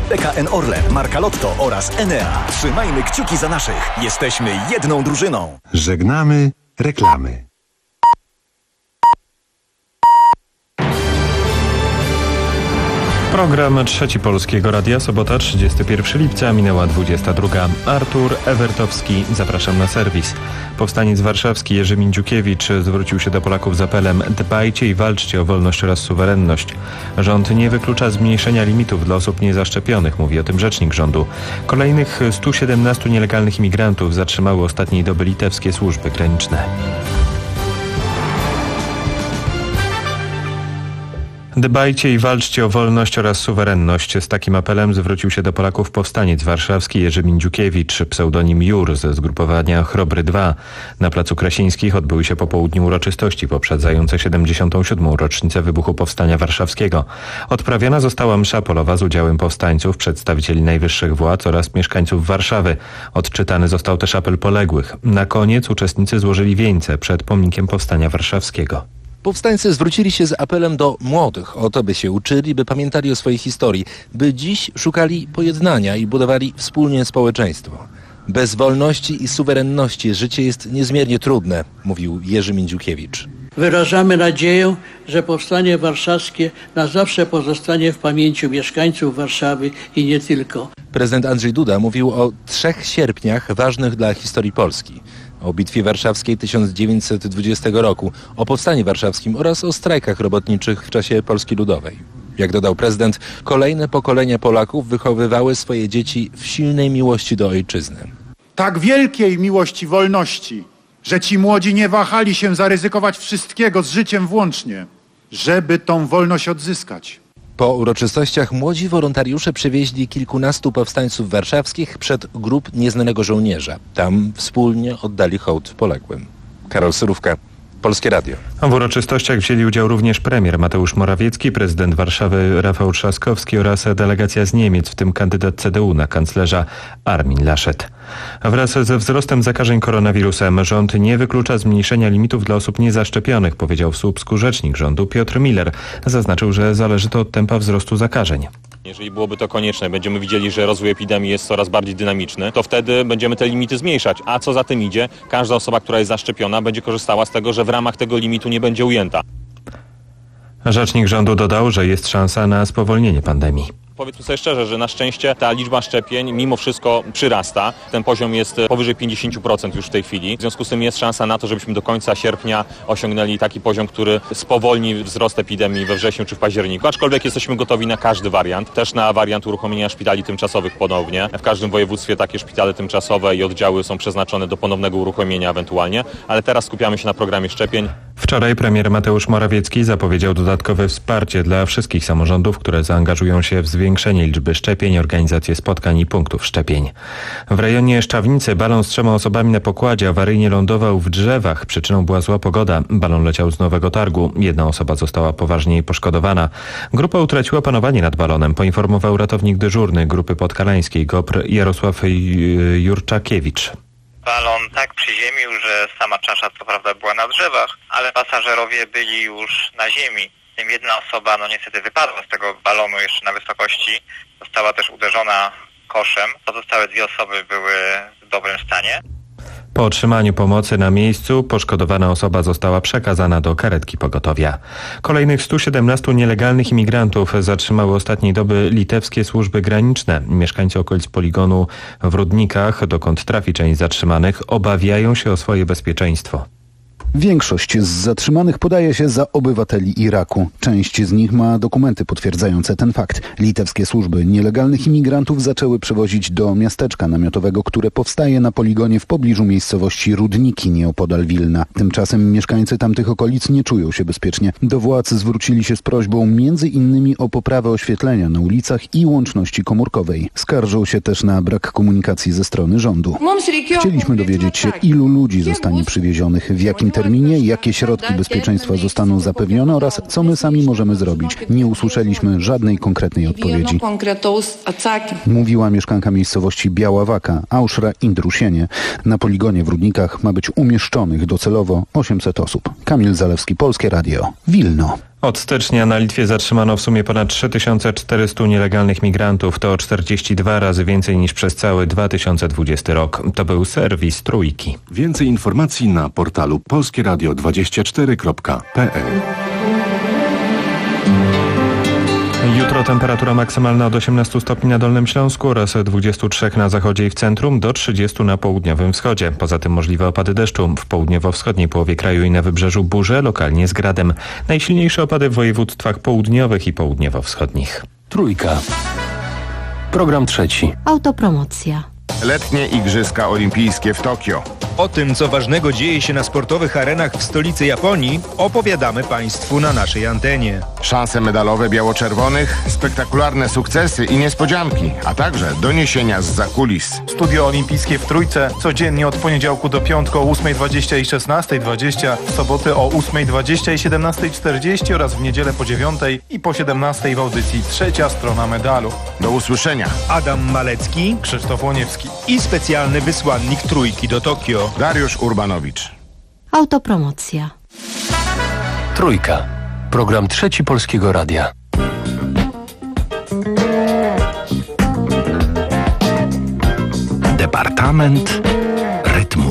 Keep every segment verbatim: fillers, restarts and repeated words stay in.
P K N Orlen, Marka Lotto oraz Enea. Trzymajmy kciuki za naszych. Jesteśmy jedną drużyną. Żegnamy reklamy. Program Trzeci Polskiego Radia, sobota trzydziestego pierwszego lipca, minęła dwudziesta druga. Artur Ewertowski, zapraszam na serwis. Powstaniec warszawski Jerzy Mindziukiewicz zwrócił się do Polaków z apelem: dbajcie i walczcie o wolność oraz suwerenność. Rząd nie wyklucza zmniejszenia limitów dla osób niezaszczepionych, mówi o tym rzecznik rządu. Kolejnych stu siedemnastu nielegalnych imigrantów zatrzymały ostatniej doby litewskie służby graniczne. Dbajcie i walczcie o wolność oraz suwerenność. Z takim apelem zwrócił się do Polaków powstaniec warszawski Jerzy Mindziukiewicz, pseudonim Jur, ze zgrupowania Chrobry dwa. Na Placu Krasińskich odbyły się po południu uroczystości poprzedzające siedemdziesiątą siódmą rocznicę wybuchu Powstania Warszawskiego. Odprawiona została msza polowa z udziałem powstańców, przedstawicieli najwyższych władz oraz mieszkańców Warszawy. Odczytany został też apel poległych. Na koniec uczestnicy złożyli wieńce przed pomnikiem Powstania Warszawskiego. Powstańcy zwrócili się z apelem do młodych o to, by się uczyli, by pamiętali o swojej historii, by dziś szukali pojednania i budowali wspólnie społeczeństwo. Bez wolności i suwerenności życie jest niezmiernie trudne, mówił Jerzy Mindziukiewicz. Wyrażamy nadzieję, że Powstanie Warszawskie na zawsze pozostanie w pamięci mieszkańców Warszawy i nie tylko. Prezydent Andrzej Duda mówił o trzech sierpniach ważnych dla historii Polski. O Bitwie Warszawskiej tysiąc dziewięćset dwudziestego roku, o Powstaniu Warszawskim oraz o strajkach robotniczych w czasie Polski Ludowej. Jak dodał prezydent, kolejne pokolenia Polaków wychowywały swoje dzieci w silnej miłości do ojczyzny. Tak wielkiej miłości wolności, że ci młodzi nie wahali się zaryzykować wszystkiego z życiem włącznie, żeby tą wolność odzyskać. Po uroczystościach młodzi wolontariusze przywieźli kilkunastu powstańców warszawskich przed grób nieznanego żołnierza. Tam wspólnie oddali hołd poległym. Karol Surówka, Polskie Radio. W uroczystościach wzięli udział również premier Mateusz Morawiecki, prezydent Warszawy Rafał Trzaskowski oraz delegacja z Niemiec, w tym kandydat C D U na kanclerza Armin Laschet. Wraz ze wzrostem zakażeń koronawirusem rząd nie wyklucza zmniejszenia limitów dla osób niezaszczepionych, powiedział w Słupsku rzecznik rządu Piotr Miller. Zaznaczył, że zależy to od tempa wzrostu zakażeń. Jeżeli byłoby to konieczne, będziemy widzieli, że rozwój epidemii jest coraz bardziej dynamiczny, to wtedy będziemy te limity zmniejszać. A co za tym idzie, każda osoba, która jest zaszczepiona, będzie korzystała z tego, że w ramach tego limitu nie będzie ujęta. Rzecznik rządu dodał, że jest szansa na spowolnienie pandemii. Powiedzmy sobie szczerze, że na szczęście ta liczba szczepień mimo wszystko przyrasta. Ten poziom jest powyżej pięćdziesiąt procent już w tej chwili. W związku z tym jest szansa na to, żebyśmy do końca sierpnia osiągnęli taki poziom, który spowolni wzrost epidemii we wrześniu czy w październiku. Aczkolwiek jesteśmy gotowi na każdy wariant. Też na wariant uruchomienia szpitali tymczasowych ponownie. W każdym województwie takie szpitale tymczasowe i oddziały są przeznaczone do ponownego uruchomienia ewentualnie. Ale teraz skupiamy się na programie szczepień. Wczoraj premier Mateusz Morawiecki zapowiedział dodatkowe wsparcie dla wszystkich samorządów, które zaangażują się w zwiększenie liczby szczepień, organizację spotkań i punktów szczepień. W rejonie Szczawnicy balon z trzema osobami na pokładzie awaryjnie lądował w drzewach. Przyczyną była zła pogoda. Balon leciał z Nowego Targu. Jedna osoba została poważnie poszkodowana. Grupa utraciła panowanie nad balonem, poinformował ratownik dyżurny Grupy Podkalańskiej GOPR Jarosław Jurczakiewicz. Balon tak przyziemił, że sama czasza co prawda była na drzewach, ale pasażerowie byli już na ziemi. W tym jedna osoba no niestety wypadła z tego balonu jeszcze na wysokości. Została też uderzona koszem. Pozostałe dwie osoby były w dobrym stanie. Po otrzymaniu pomocy na miejscu poszkodowana osoba została przekazana do karetki pogotowia. Kolejnych stu siedemnastu nielegalnych imigrantów zatrzymały ostatniej doby litewskie służby graniczne. Mieszkańcy okolic poligonu w Rudnikach, dokąd trafi część zatrzymanych, obawiają się o swoje bezpieczeństwo. Większość z zatrzymanych podaje się za obywateli Iraku. Część z nich ma dokumenty potwierdzające ten fakt. Litewskie służby nielegalnych imigrantów zaczęły przewozić do miasteczka namiotowego, które powstaje na poligonie w pobliżu miejscowości Rudniki nieopodal Wilna. Tymczasem mieszkańcy tamtych okolic nie czują się bezpiecznie. Do władz zwrócili się z prośbą między innymi o poprawę oświetlenia na ulicach i łączności komórkowej. Skarżą się też na brak komunikacji ze strony rządu. Chcieliśmy dowiedzieć się, ilu ludzi zostanie przywiezionych, w jakim terminie, jakie środki bezpieczeństwa zostaną zapewnione oraz co my sami możemy zrobić. Nie usłyszeliśmy żadnej konkretnej odpowiedzi. Mówiła mieszkanka miejscowości Biała Waka, Auszra Indrusienie. Na poligonie w Rudnikach ma być umieszczonych docelowo osiemset osób. Kamil Zalewski, Polskie Radio, Wilno. Od stycznia na Litwie zatrzymano w sumie ponad trzy tysiące czterysta nielegalnych migrantów. To o czterdzieści dwa razy więcej niż przez cały dwa tysiące dwudziesty rok. To był serwis Trójki. Więcej informacji na portalu polskie radio dwadzieścia cztery kropka p l. Jutro temperatura maksymalna od osiemnastu stopni na Dolnym Śląsku oraz dwudziestu trzech na zachodzie i w centrum, do trzydziestu na południowym wschodzie. Poza tym możliwe opady deszczu. W południowo-wschodniej połowie kraju i na wybrzeżu burze, lokalnie z gradem. Najsilniejsze opady w województwach południowych i południowo-wschodnich. Trójka. Program trzeci. Autopromocja. Letnie Igrzyska Olimpijskie w Tokio. O tym, co ważnego dzieje się na sportowych arenach w stolicy Japonii, opowiadamy Państwu na naszej antenie. Szanse medalowe biało-czerwonych, spektakularne sukcesy i niespodzianki, a także doniesienia z zakulis. Studio Olimpijskie w Trójce codziennie od poniedziałku do piątku o ósmej dwadzieścia i szesnastej dwadzieścia, w soboty o ósmej dwadzieścia i siedemnastej czterdzieści oraz w niedzielę po dziewiątej i po siedemnastej w audycji Trzecia Strona Medalu. Do usłyszenia. Adam Malecki, Krzysztof Łoniewski i specjalny wysłannik Trójki do Tokio, Dariusz Urbanowicz. Autopromocja. Trójka. Program trzeci Polskiego Radia. Departament rytmu.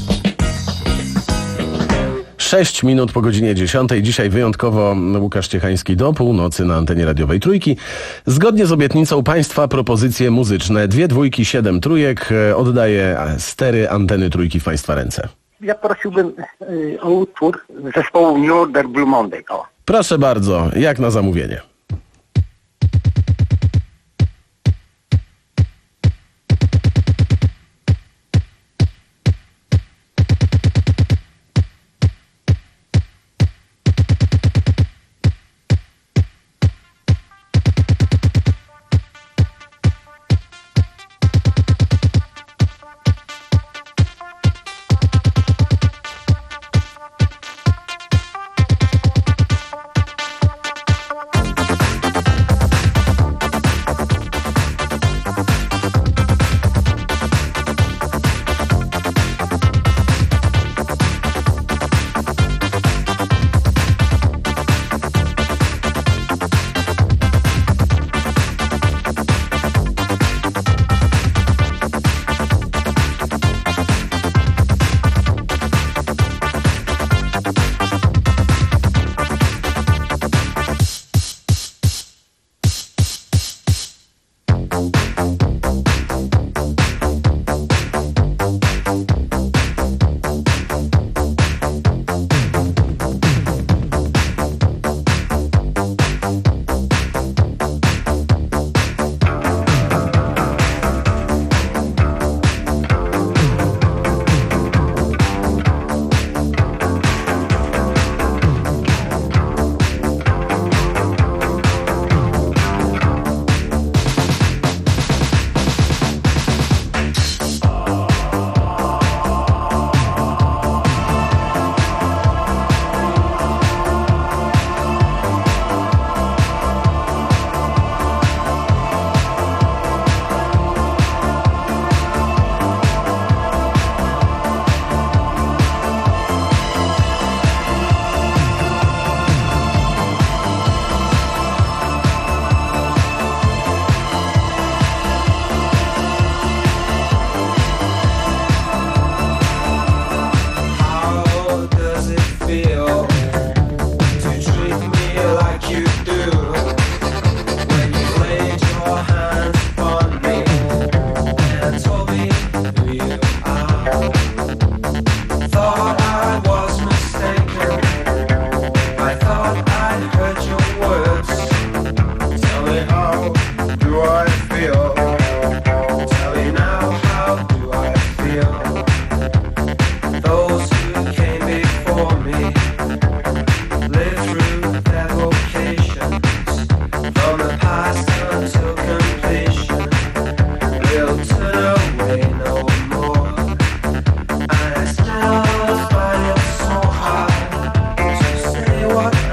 Sześć minut po godzinie dziesiątej. Dzisiaj wyjątkowo Łukasz Ciechański do północy na antenie radiowej Trójki. Zgodnie z obietnicą państwa propozycje muzyczne. Dwie dwójki, siedem trójek. Oddaję stery anteny Trójki w państwa ręce. Ja prosiłbym y, o utwór zespołu New Order Blue Monday. O. Proszę bardzo, jak na zamówienie.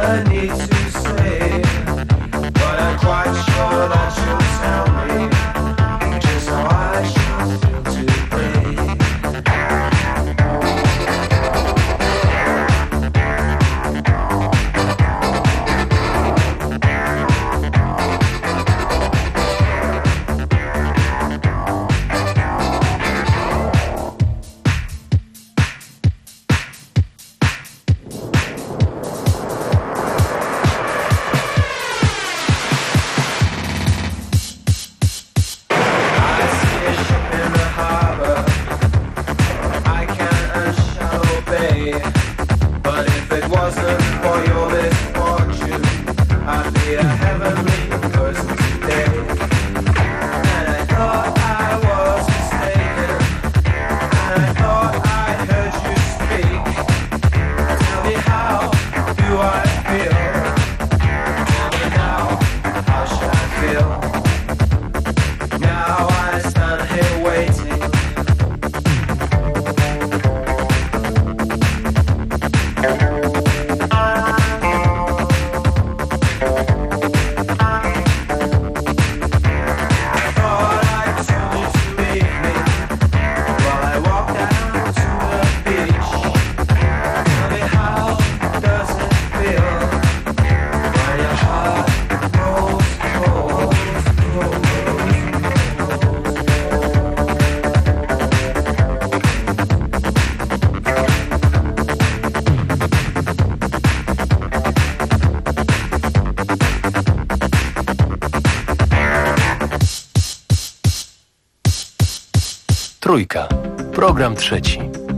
But I'm quite sure that you'll tell me Trójka. Program trzeci.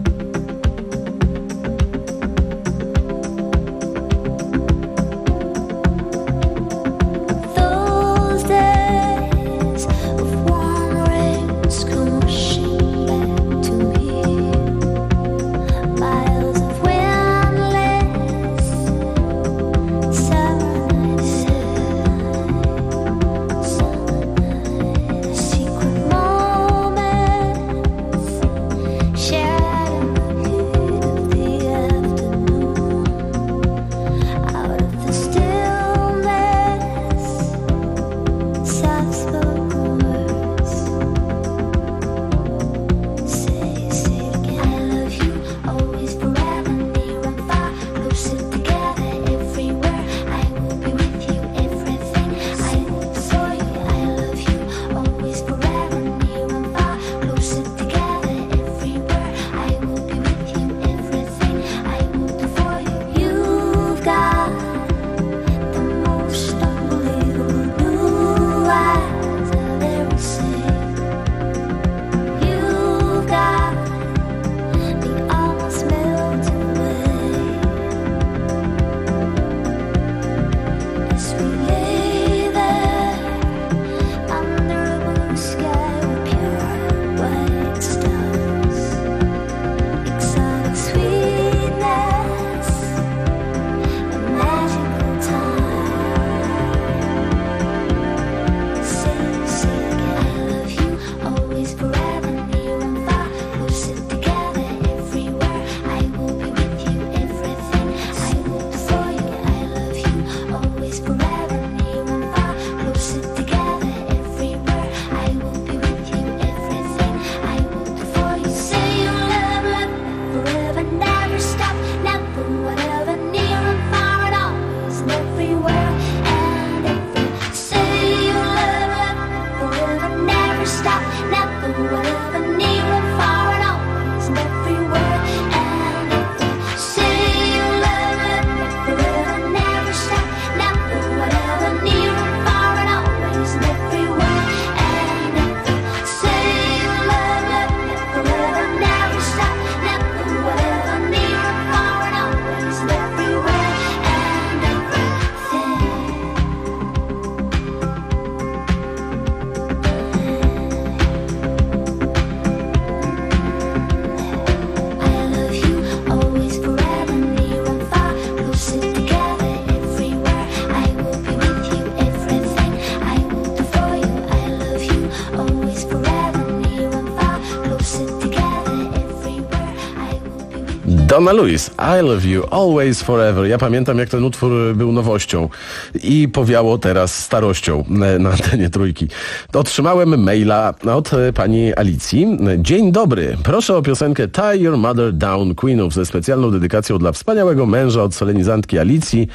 Donna Lewis, I love you, always, forever. Ja pamiętam, jak ten utwór był nowością i powiało teraz starością na antenie Trójki. Otrzymałem maila od pani Alicji. Dzień dobry, proszę o piosenkę Tie Your Mother Down Queenów ze specjalną dedykacją dla wspaniałego męża od solenizantki Alicji.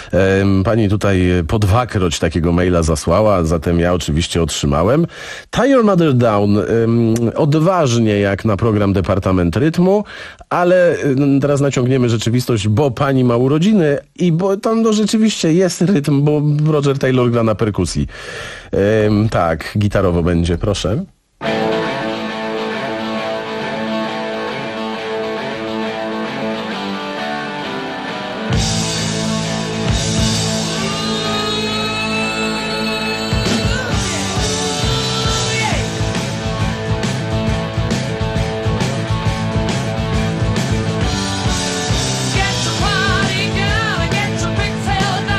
Pani tutaj po dwakroć takiego maila zasłała, zatem ja oczywiście otrzymałem. Tie Your Mother Down, odważnie jak na program Departament Rytmu, ale teraz naciągniemy rzeczywistość, bo pani ma urodziny i bo tam no, rzeczywiście jest rytm, bo Roger Taylor gra na perkusji. Ehm, tak, gitarowo będzie, proszę.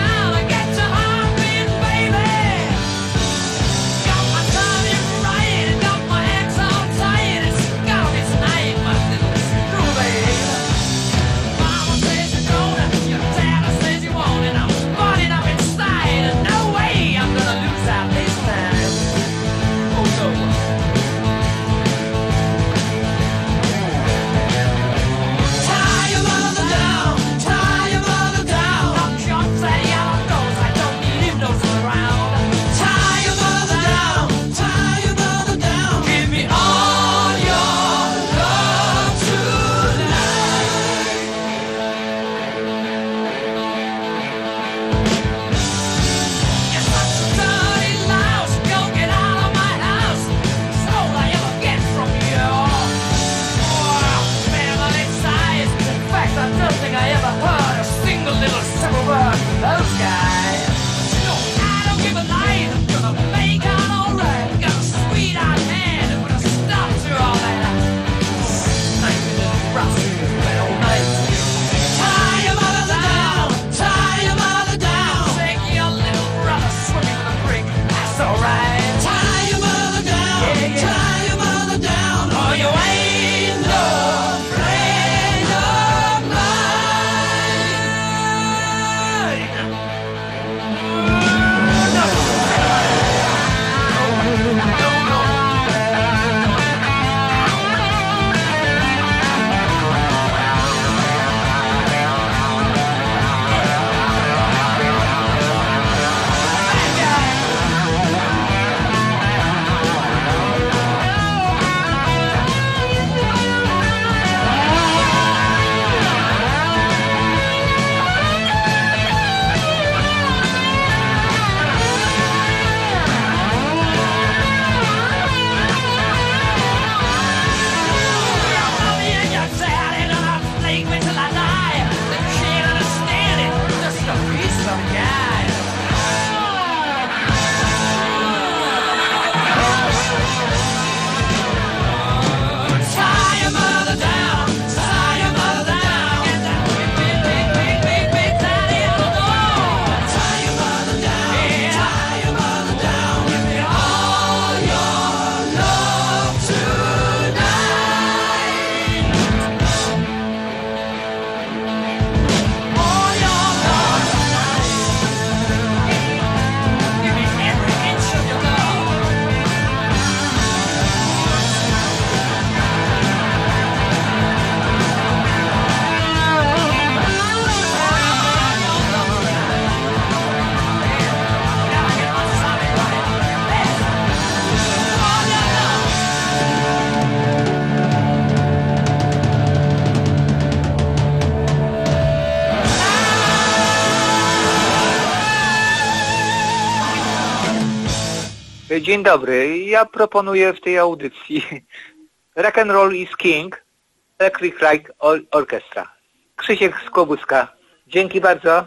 Got my Italian right. Dzień dobry. Ja proponuję w tej audycji Rock and Roll is King, Electric Light Orchestra. Krzysiek z Kłobuska. Dzięki bardzo.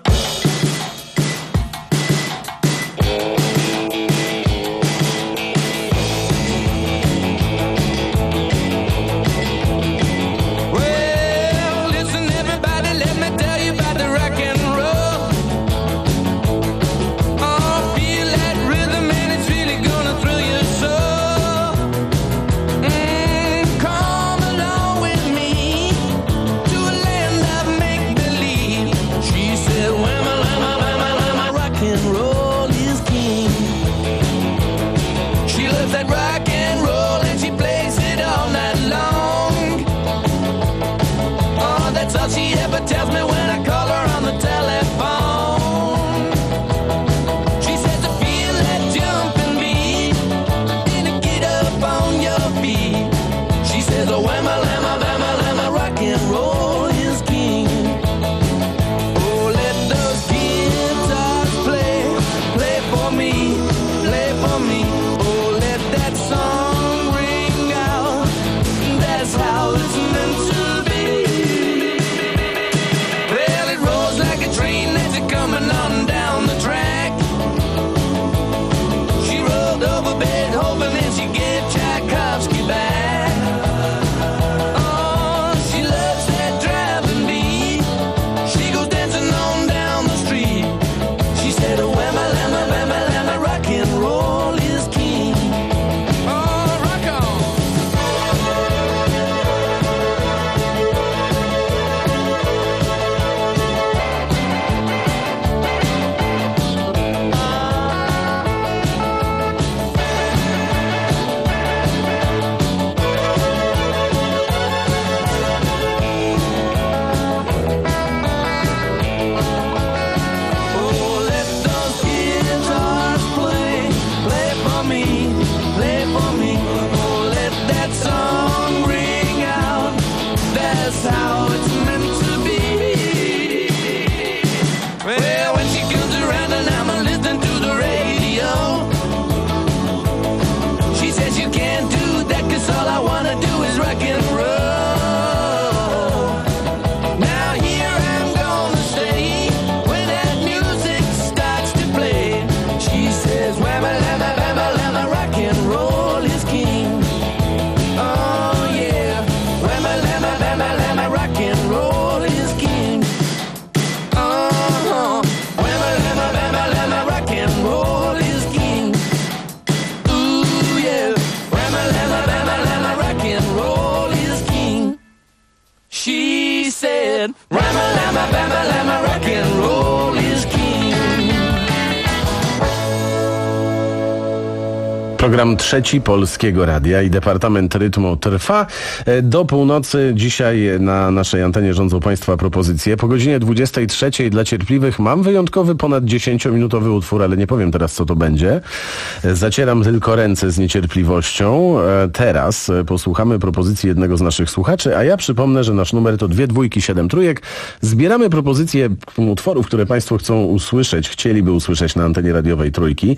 Program trzeci Polskiego Radia i Departament Rytmu trwa. Do północy dzisiaj na naszej antenie rządzą Państwa propozycje. Po godzinie dwudziestej trzeciej dla cierpliwych mam wyjątkowy ponad dziesięciominutowy utwór, ale nie powiem teraz, co to będzie. Zacieram tylko ręce z niecierpliwością. Teraz posłuchamy propozycji jednego z naszych słuchaczy, a ja przypomnę, że nasz numer to dwie dwójki, siedem trójek. Zbieramy propozycje utworów, które Państwo chcą usłyszeć, chcieliby usłyszeć na antenie radiowej Trójki,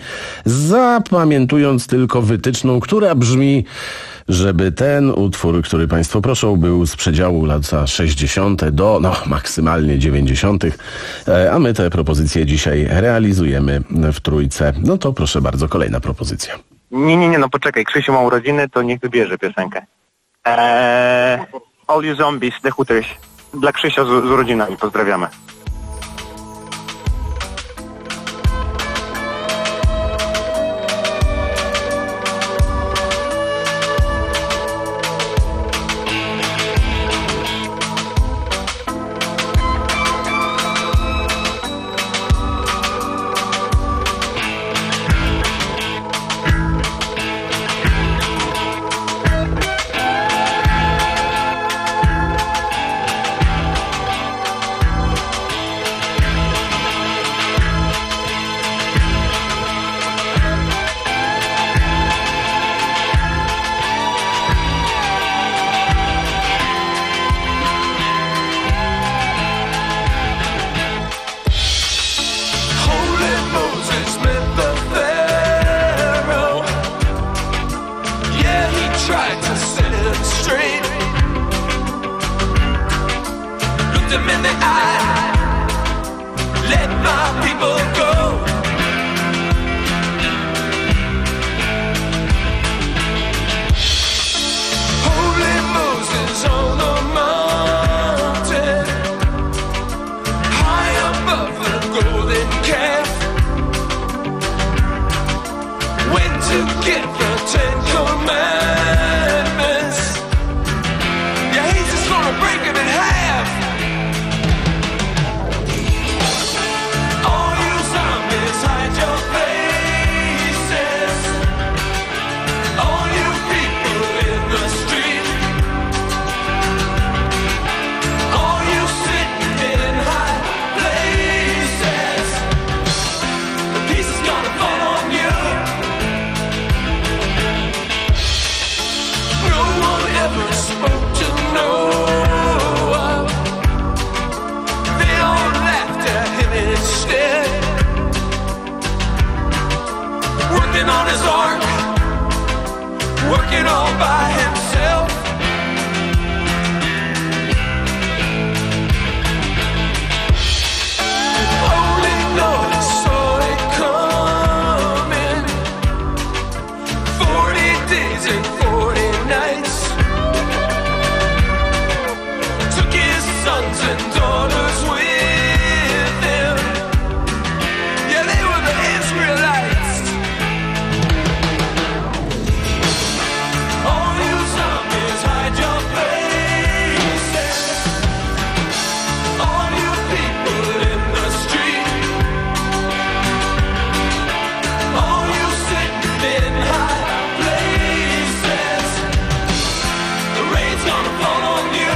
zapamiętując tylko wytyczną, która brzmi, żeby ten utwór, który Państwo proszą, był z przedziału lat sześćdziesiątych do no, maksymalnie dziewięćdziesiątych. A my te propozycje dzisiaj realizujemy w Trójce. No to proszę bardzo, kolejna propozycja. Nie, nie, nie, no poczekaj, Krzysiu ma urodziny, to niech wybierze piosenkę. Eee, All You Zombies, The Hooters. Dla Krzysia z, z urodzinami, pozdrawiamy. tried to set him straight. Looked him in the eye, let my people go. Holy Moses on the mountain, high above the golden calf, went to get the Ten Commandments. Yeah, he's just gonna break them in half. All you zombies, hide your faces. All you people in the street, all you sitting in high places, the piece is gonna fall on you. No one ever spoke to Noah. They all laughed at him instead. Working on his ark, working all by himself. Holy Noah saw it coming. Forty days and forty nights. Took his sons and daughters with him. Yeah, they were the Israelites. All you zombies, hide your faces. All you people in the street, all you sitting in high places, the rain's gonna fall on you.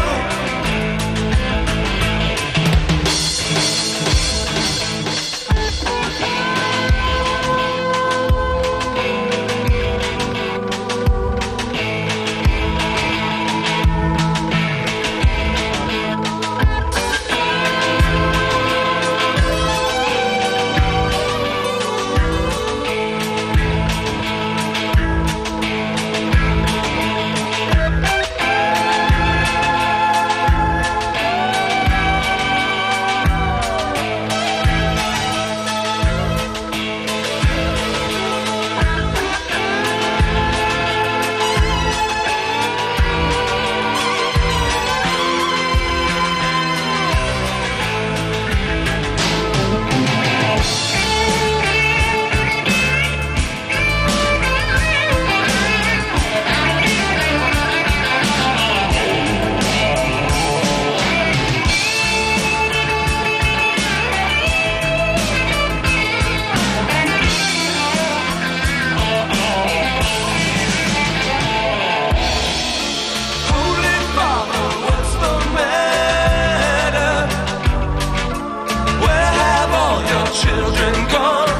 Holy Father, what's the matter? Where have all your children gone?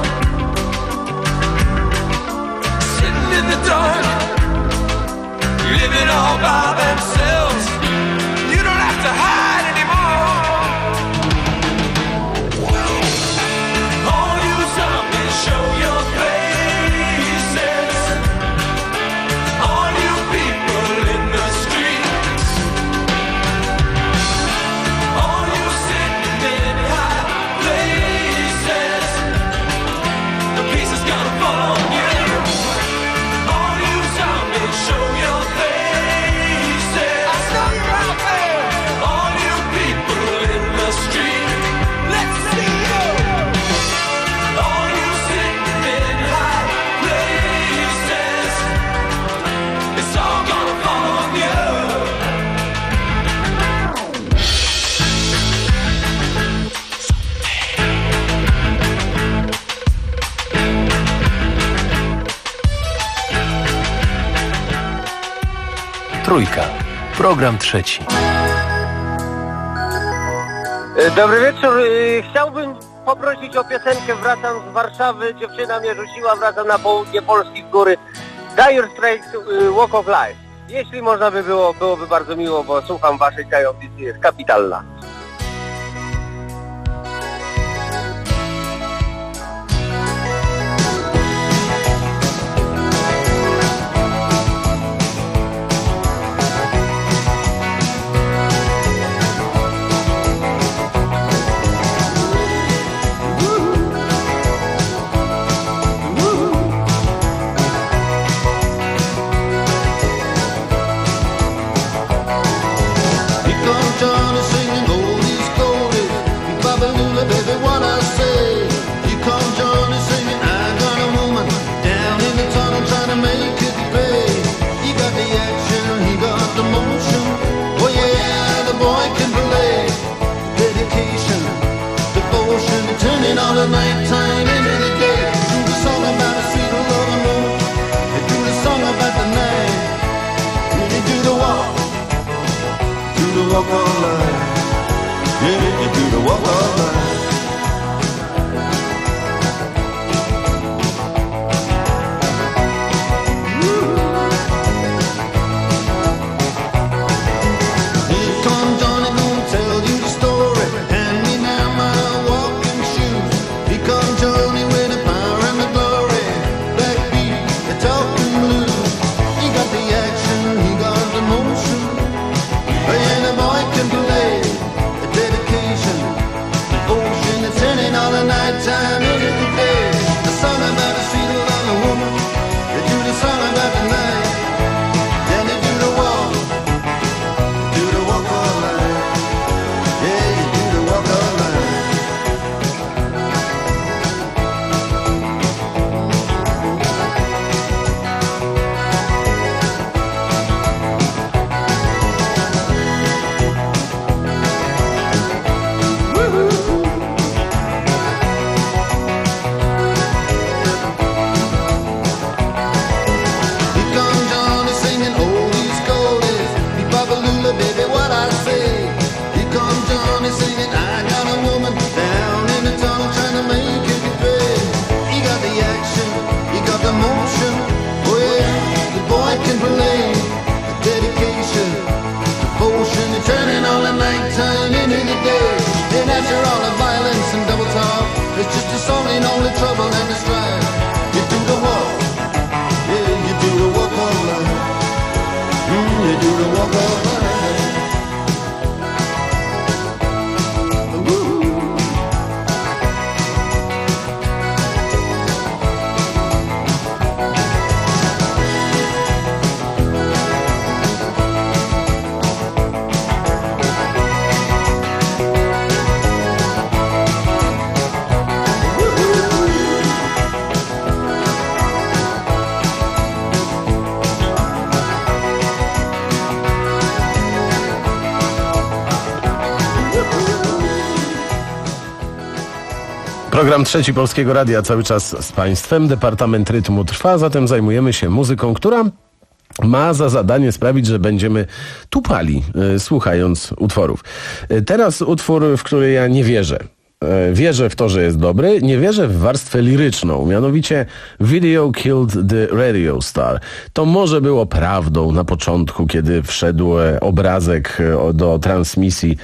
Sitting in the dark, living all by themselves. You don't have to hide anymore. All you zombies, show your faces. All you people in the street, all you sitting in high places, the piece is gonna fall on you. All you zombies, show your faces. I know you're out there. All you people in the street, let's see you. All you sitting in high places, it's all gonna fall on you. Trójka. Program trzeci. Dobry wieczór. Chciałbym poprosić o piosenkę. Wracam z Warszawy, dziewczyna mnie rzuciła, wracam na południe Polski w góry. Dire Straits, Walk of Life. Jeśli można by było, byłoby bardzo miło, bo słucham waszej tej audycji, jest kapitalna. pressure, all the violence and double talk. It's just a song in only trouble and the strife. You do the walk, yeah, you do the walk of life. Mm, you do the walk of life. Program trzeci Polskiego Radia cały czas z Państwem. Departament Rytmu trwa, zatem zajmujemy się muzyką, która ma za zadanie sprawić, że będziemy tupali, y, słuchając utworów. Y, teraz utwór, w który ja nie wierzę. Wierzę w to, że jest dobry, nie wierzę w warstwę liryczną, mianowicie Video Killed the Radio Star. To może było prawdą na początku, kiedy wszedł obrazek do transmisji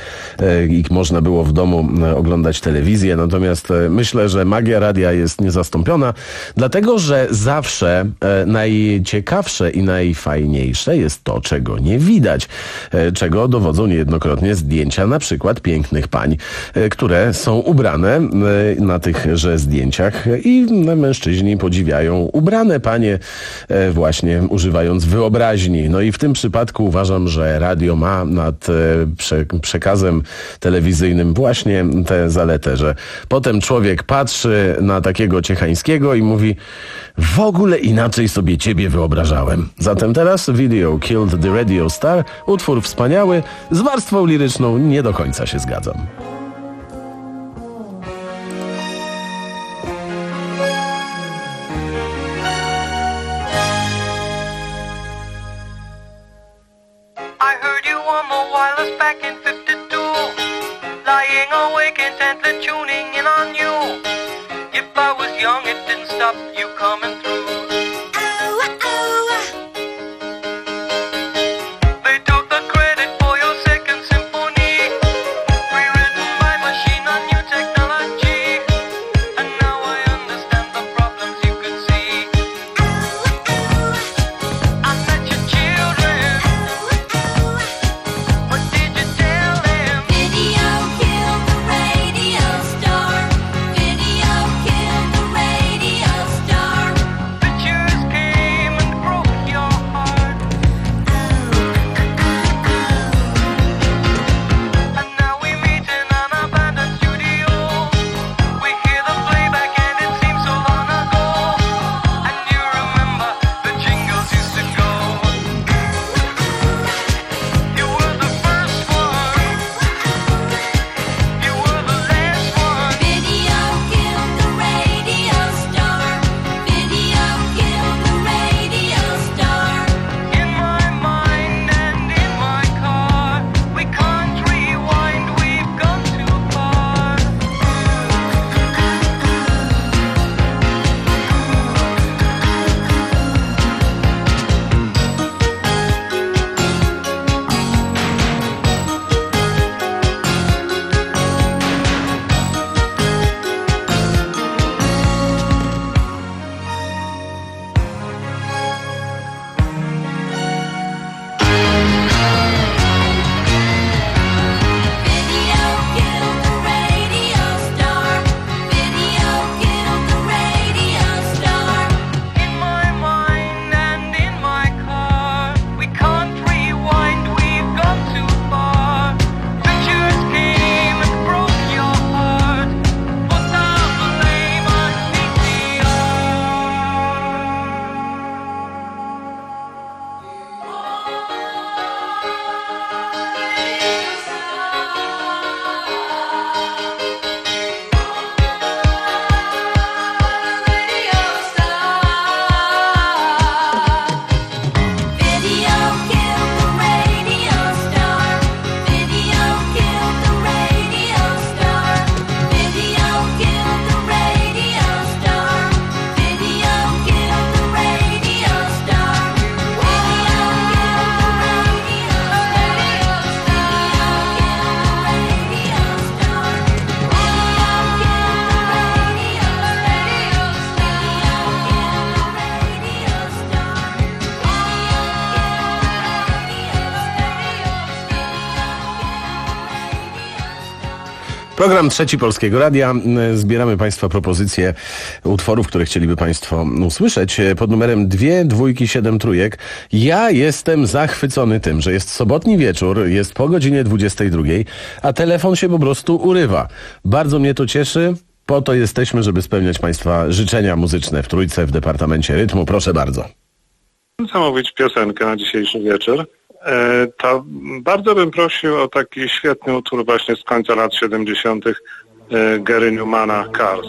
i można było w domu oglądać telewizję, natomiast myślę, że magia radia jest niezastąpiona, dlatego, że zawsze najciekawsze i najfajniejsze jest to, czego nie widać, czego dowodzą niejednokrotnie zdjęcia na przykład pięknych pań, które są ubrane na tychże zdjęciach i mężczyźni podziwiają ubrane panie właśnie używając wyobraźni. No i w tym przypadku uważam, że radio ma nad prze przekazem telewizyjnym właśnie tę zaletę, że potem człowiek patrzy na takiego Ciechańskiego i mówi: w ogóle inaczej sobie ciebie wyobrażałem. Zatem teraz Video Killed the Radio Star, utwór wspaniały, z warstwą liryczną nie do końca się zgadzam. Radio Program Trzeci Polskiego Radia. Zbieramy Państwa propozycje utworów, które chcieliby Państwo usłyszeć pod numerem dwie dwójki siedem trójek. Ja jestem zachwycony tym, że jest sobotni wieczór, jest po godzinie dwudziestej drugiej, a telefon się po prostu urywa. Bardzo mnie to cieszy. Po to jesteśmy, żeby spełniać Państwa życzenia muzyczne w Trójce w Departamencie Rytmu. Proszę bardzo. Zamówić piosenkę na dzisiejszy wieczór. E, to bardzo bym prosił o taki świetny utwór właśnie z końca lat siedemdziesiątych e, Gary Newmana, Cars.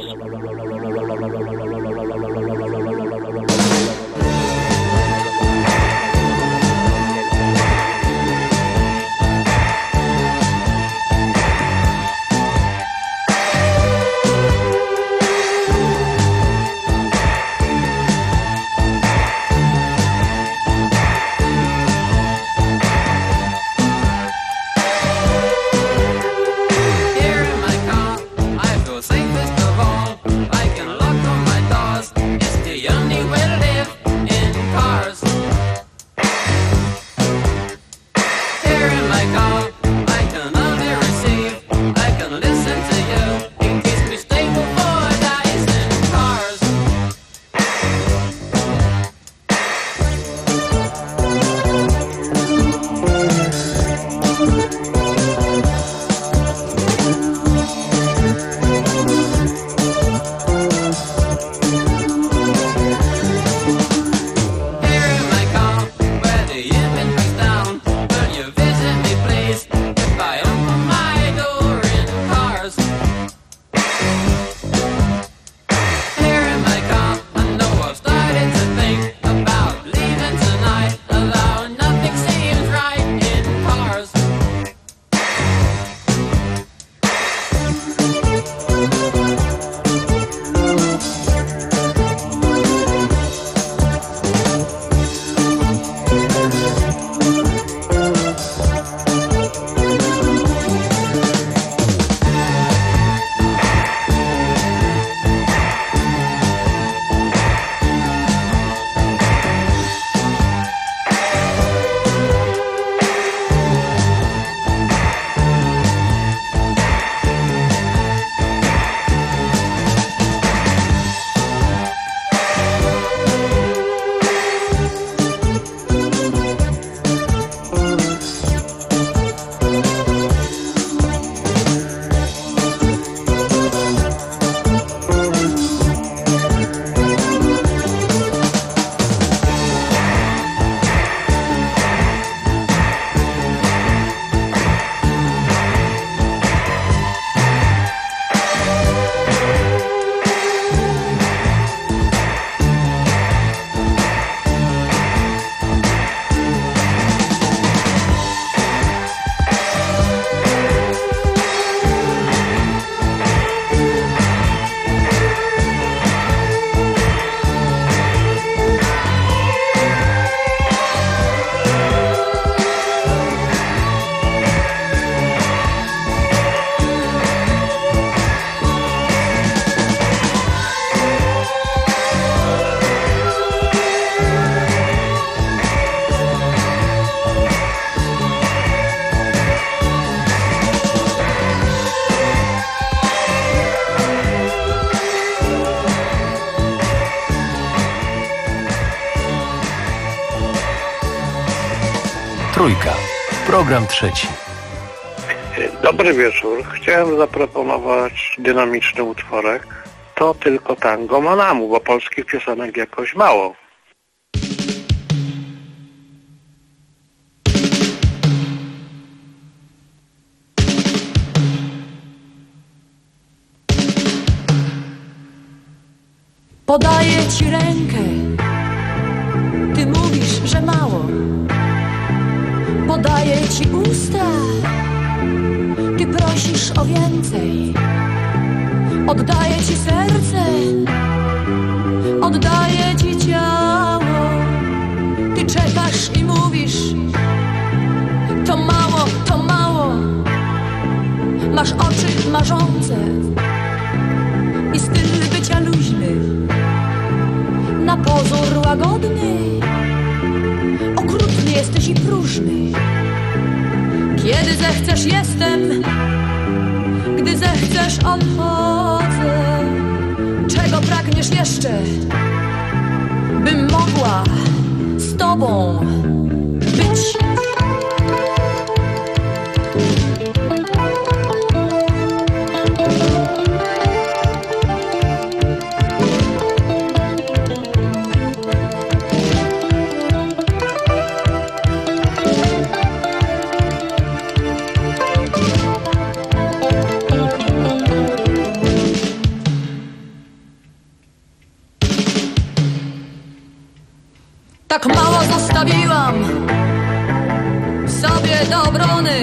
Trójka. Program trzeci. Dobry wieczór. Chciałem zaproponować dynamiczny utworek. To tylko tango Manamu, bo polskich piosenek jakoś mało. Podaję ci rękę, ty mówisz, że mało. Podaję ci usta, ty prosisz o więcej. Oddaję ci serce, oddaję ci ciało. Ty czekasz i mówisz, to mało, to mało. Masz oczy marzące i styl bycia luźny, na pozór łagodny, okrutny jesteś i próżny. Kiedy zechcesz jestem, Gdy zechcesz, odchodzę. Czego pragniesz jeszcze? Bym mogła z tobą być. Tak mało zostawiłam sobie do obrony.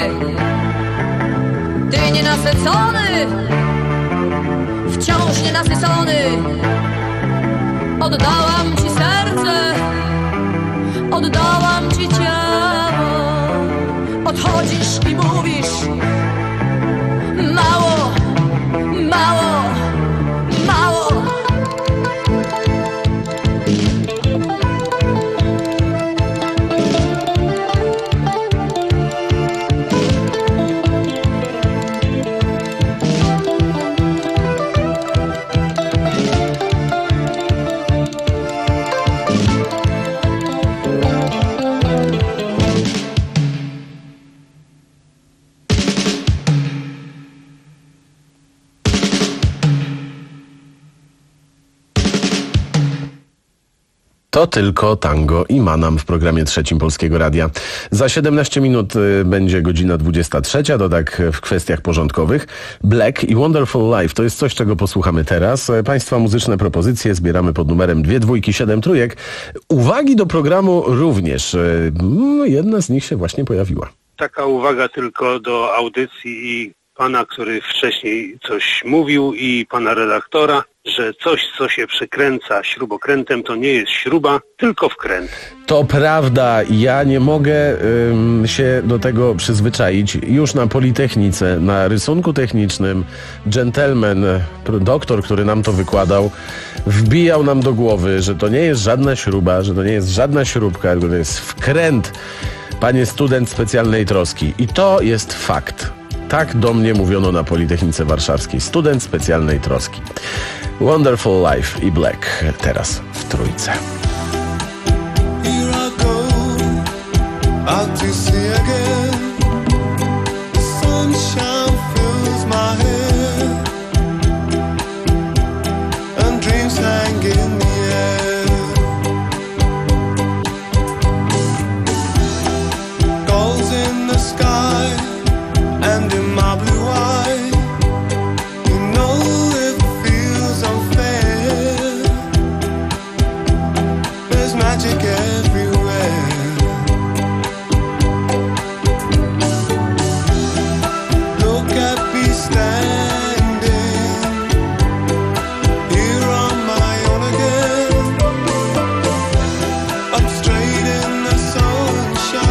Ty nienasycony, wciąż nienasycony. Oddałam ci serce, oddałam ci ciało. Odchodzisz i mówisz mało, mało, mało. To tylko tango i manam w programie trzecim Polskiego Radia. Za siedemnaście minut y, będzie godzina dwudziesta trzecia, to tak w kwestiach porządkowych. Black i Wonderful Life to jest coś, czego posłuchamy teraz. Państwa muzyczne propozycje zbieramy pod numerem dwie dwójki siedem trójek. Uwagi do programu również. Y, jedna z nich się właśnie pojawiła. Taka uwaga tylko do audycji i pana, który wcześniej coś mówił, i pana redaktora, że coś, co się przykręca śrubokrętem, to nie jest śruba, tylko wkręt. To prawda, ja nie mogę ym, się do tego przyzwyczaić. Już na Politechnice, na rysunku technicznym, gentleman, doktor, który nam to wykładał, wbijał nam do głowy, że to nie jest żadna śruba, że to nie jest żadna śrubka, tylko to jest wkręt, panie student specjalnej troski. I to jest fakt. Tak do mnie mówiono na Politechnice Warszawskiej. Student specjalnej troski. Wonderful Life i Black teraz w trójce. Here I go, out to sea again. The sunshine fills my head, and dreams hang in the air. Gulls in the sky, and in my blue eye, you know it feels unfair. There's magic everywhere. Look at me standing here on my own again. Up straight in the sunshine.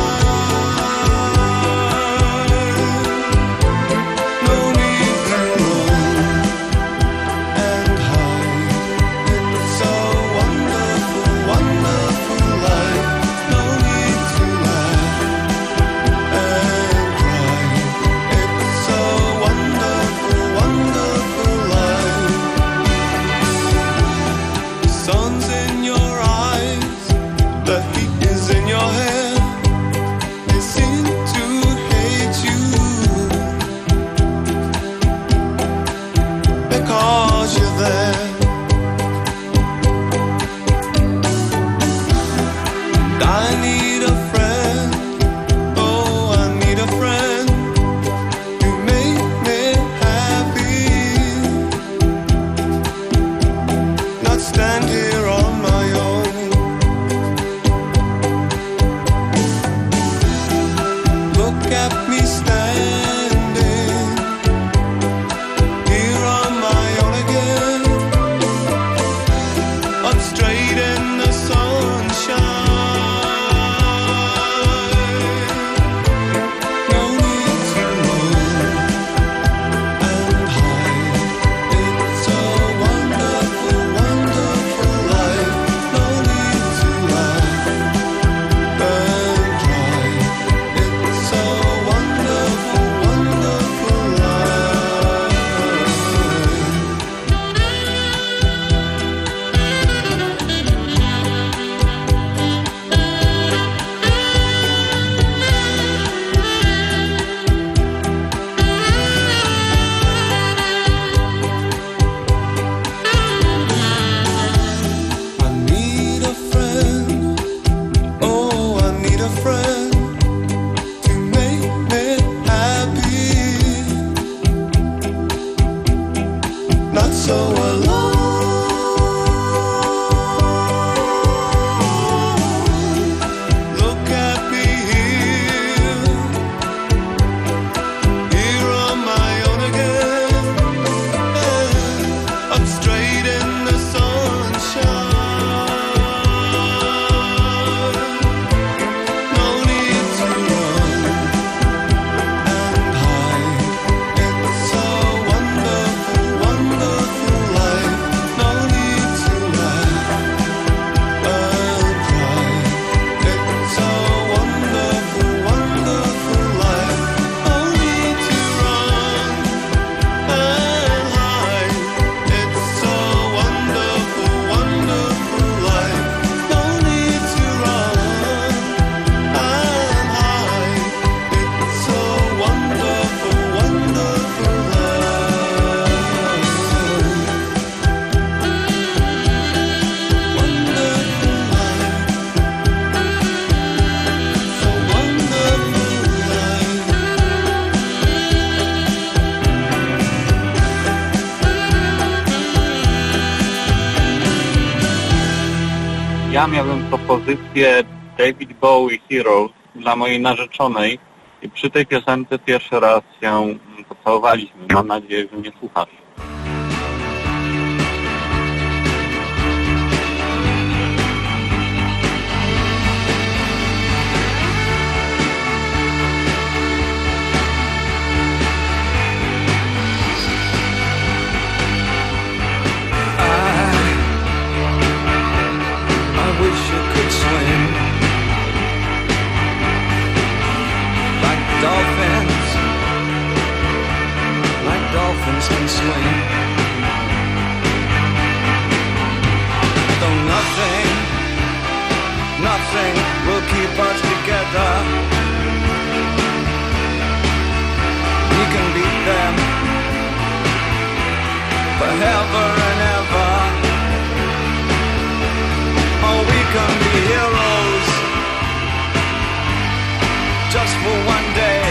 No need to run and hide. It's a wonderful, wonderful life. No need to laugh and cry. It's a wonderful, wonderful life. The sun's in your eyes, the heat is in your hair. They seem to hate you because you're there. And I need a friend, oh, I need a friend to make me happy, not stand here on my own. Look at me standing here on my own again, up straight in the sunshine. No need to run and hide. It's a wonderful, wonderful life. No need to laugh and cry. It's a wonderful, Ja miałem propozycję David Bowie Heroes dla mojej narzeczonej i przy tej piosence pierwszy raz ją pocałowaliśmy. Mam nadzieję, że nie słuchasz. I wish you could swim like dolphins, like dolphins can swim. Though nothing, nothing will keep us together. We can beat them forever and ever. Oh, we can be heroes just for one day.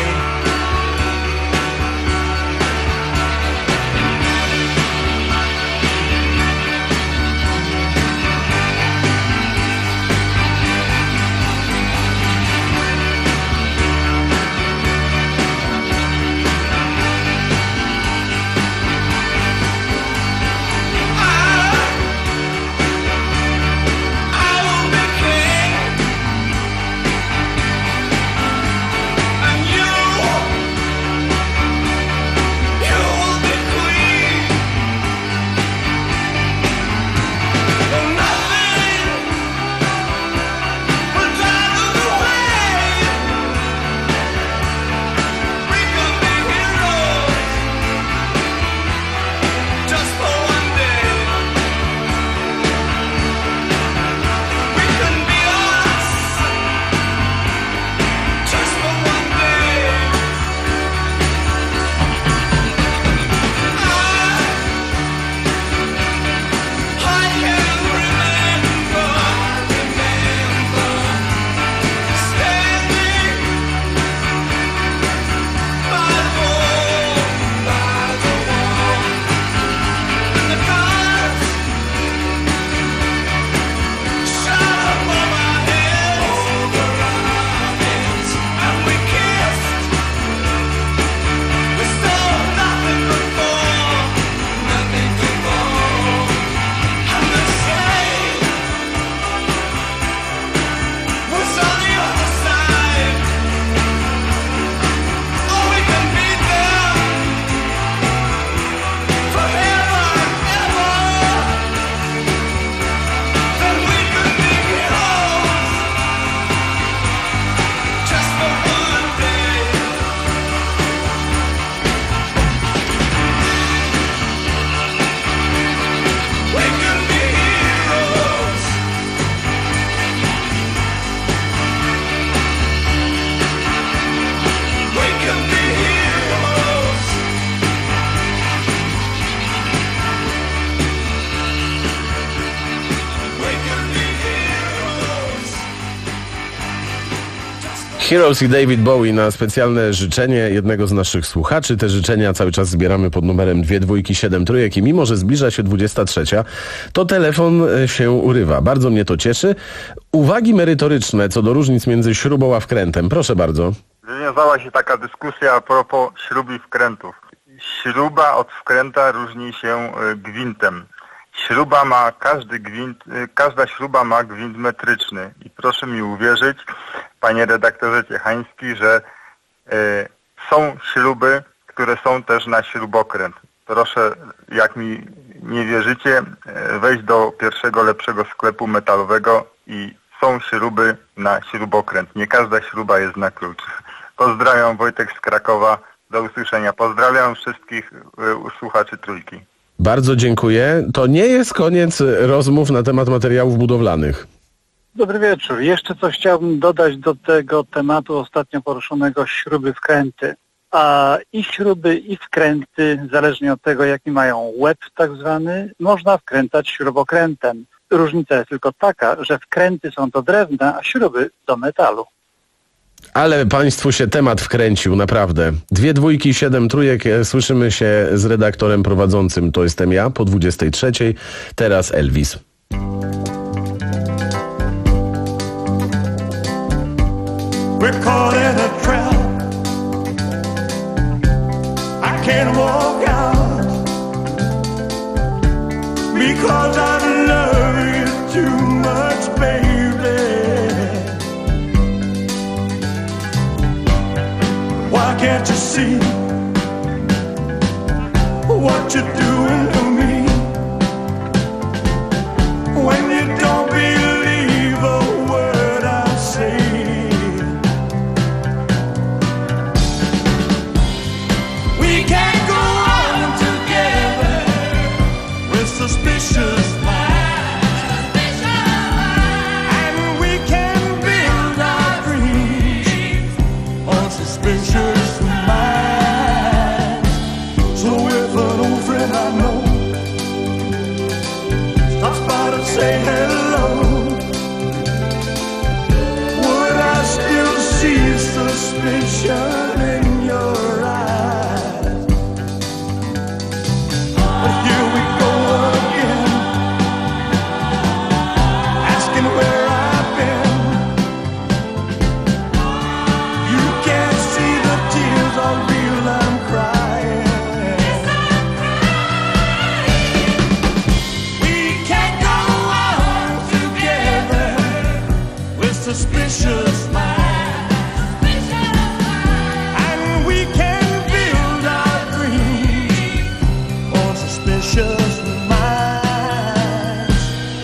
Heroes i David Bowie na specjalne życzenie jednego z naszych słuchaczy. Te życzenia cały czas zbieramy pod numerem dwie dwójki siedem trójek i mimo, że zbliża się dwudziesta trzecia, to telefon się urywa. Bardzo mnie to cieszy. Uwagi merytoryczne co do różnic między śrubą a wkrętem. Proszę bardzo. Wywiązała się taka dyskusja a propos śrub i wkrętów. Śruba od wkręta różni się gwintem. Śruba ma, każdy gwint, każda śruba ma gwint metryczny i proszę mi uwierzyć, panie redaktorze Ciechański, że y, są śruby, które są też na śrubokręt. Proszę, jak mi nie wierzycie, y, wejść do pierwszego lepszego sklepu metalowego i są śruby na śrubokręt. Nie każda śruba jest na klucz. Pozdrawiam, Wojtek z Krakowa. Do usłyszenia. Pozdrawiam wszystkich y, słuchaczy Trójki. Bardzo dziękuję. To nie jest koniec rozmów na temat materiałów budowlanych. Dobry wieczór. Jeszcze coś chciałbym dodać do tego tematu ostatnio poruszonego śruby, wkręty. A i śruby, i wkręty, zależnie od tego, jaki mają łeb tak zwany, można wkręcać śrubokrętem. Różnica jest tylko taka, że wkręty są do drewna, a śruby do metalu. Ale państwu się temat wkręcił, naprawdę. Dwie dwójki, siedem trójek, słyszymy się z redaktorem prowadzącym, to jestem ja, po dwudziestej trzeciej. Teraz Elvis. We're caught in a trap. I can't walk out because I love you too much, baby. Why can't you see what you're doing to me? When you don't believe a word I say, we can't go on together with suspicious minds, and we can build our dreams on suspicious minds. So if an old friend I know stops by to say hello, would I still see suspicion in your eyes? But here we go again, asking where I've been. You can't see the tears are real, I'm crying. We can't go on together with suspicious minds, and we can build our dreams on suspicious minds.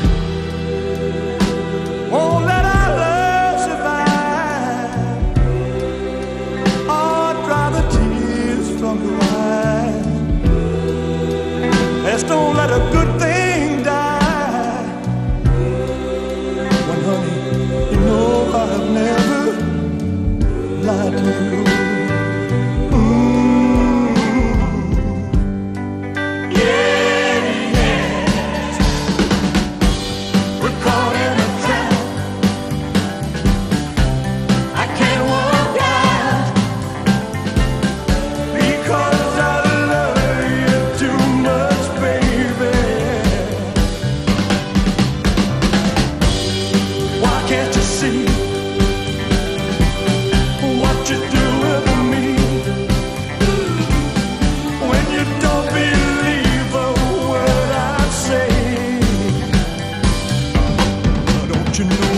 Won't let our love survive, or dry the tears from your eyes. Let's don't let a good thing die. When honey, you know I've never lied to you. Mm. Yeah, yes. We're caught in a trap. I can't walk out because I love you too much, baby. Why can't you see what you do with me? When you don't believe a word I say, don't you know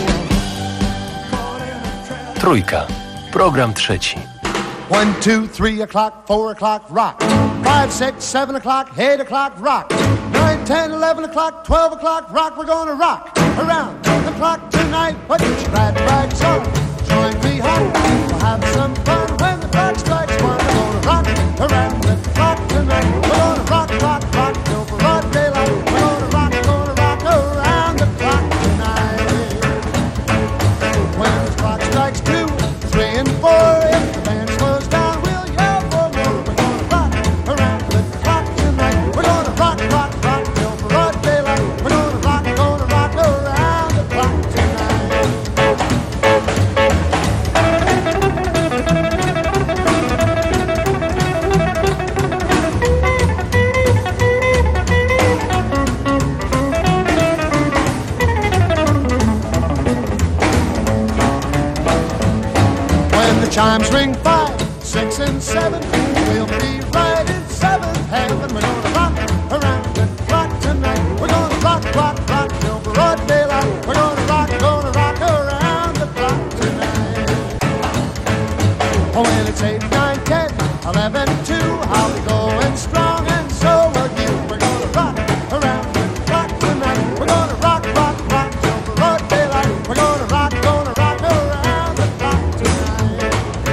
Trójka. Program trzeci. One, two, three o'clock, four o'clock, rock. Five, six, seven o'clock, eight o'clock, rock. Nine, ten, eleven o'clock, twelve o'clock, rock. We're gonna rock around the clock tonight. Put your glad rags on, join me home. We'll have some fun when the clock strikes one. We're gonna rock around the clock tonight. We're gonna rock, rock, rock till broad daylight. We're gonna rock, gonna rock around the clock tonight. When the clock strikes two, three and four, if the band slows down, we'll yell for more. We're gonna rock around the clock tonight. We're gonna rock, rock, rock till broad daylight. We're gonna rock, gonna rock around the clock tonight. When the chimes ring five, six, and seven, we'll be right in seventh heaven. We're gonna rock around the clock tonight. We're gonna rock, rock, rock till broad daylight. We're gonna rock, gonna rock around the clock tonight. Oh, when it's eight, nine, ten, eleven, two, I'll be going strong, and so will you. We're gonna rock around the clock tonight. We're gonna rock, rock, rock till broad daylight. We're gonna rock, gonna rock around the clock tonight.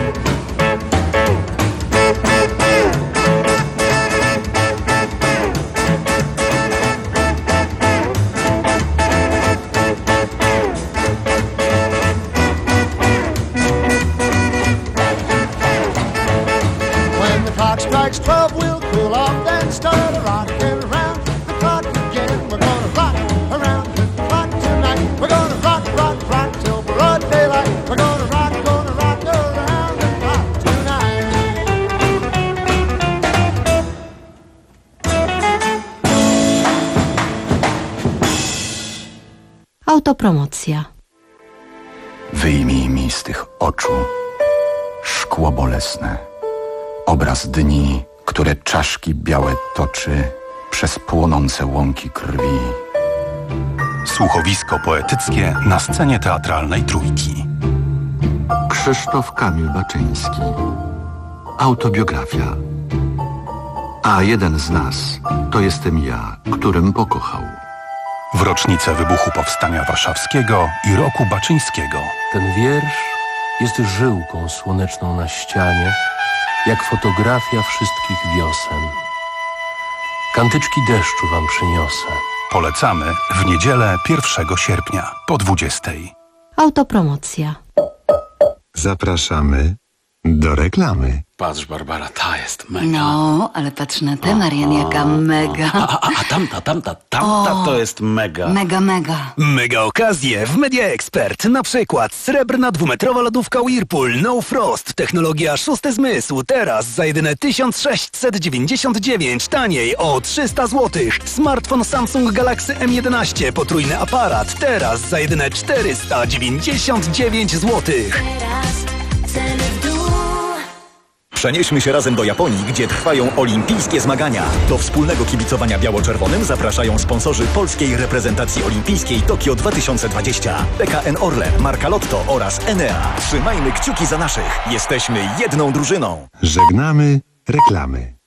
When the clock strikes twelve, we'll cool off and start a rockin' around the clock again. We're gonna rock around the clock tonight. We're gonna rock, rock, rock till broad daylight. We're gonna rock, gonna rock around the clock tonight. Autopromocja. Wyjmij mi z tych oczu szkło bolesne, obraz dni, które czaszki białe toczy przez płonące łąki krwi. Słuchowisko poetyckie na scenie teatralnej Trójki. Krzysztof Kamil Baczyński. Autobiografia. A jeden z nas to jestem ja, którym pokochał. W rocznicę wybuchu Powstania Warszawskiego i roku Baczyńskiego. Ten wiersz jest żyłką słoneczną na ścianie, jak fotografia wszystkich wiosen. Kantyczki deszczu wam przyniosę. Polecamy w niedzielę pierwszego sierpnia po dwudziestej. Autopromocja. Zapraszamy do reklamy. Patrz, Barbara, ta jest mega. No, ale patrz na tę, Marian, jaka mega. A, a, a tamta, tamta, tamta O, to jest mega. Mega, mega. Mega okazje w Media Expert. Na przykład srebrna dwumetrowa lodówka Whirlpool No Frost. Technologia szósty zmysł. Teraz za jedyne tysiąc sześćset dziewięćdziesiąt dziewięć. Taniej o trzysta złotych. Smartfon Samsung Galaxy M jedenaście. Potrójny aparat. Teraz za jedyne czterysta dziewięćdziesiąt dziewięć złotych. Przenieśmy się razem do Japonii, gdzie trwają olimpijskie zmagania. Do wspólnego kibicowania biało-czerwonym zapraszają sponsorzy polskiej reprezentacji olimpijskiej Tokio dwa tysiące dwadzieścia. P K N Orlen, marka Lotto oraz Enea. Trzymajmy kciuki za naszych. Jesteśmy jedną drużyną. Żegnamy reklamy.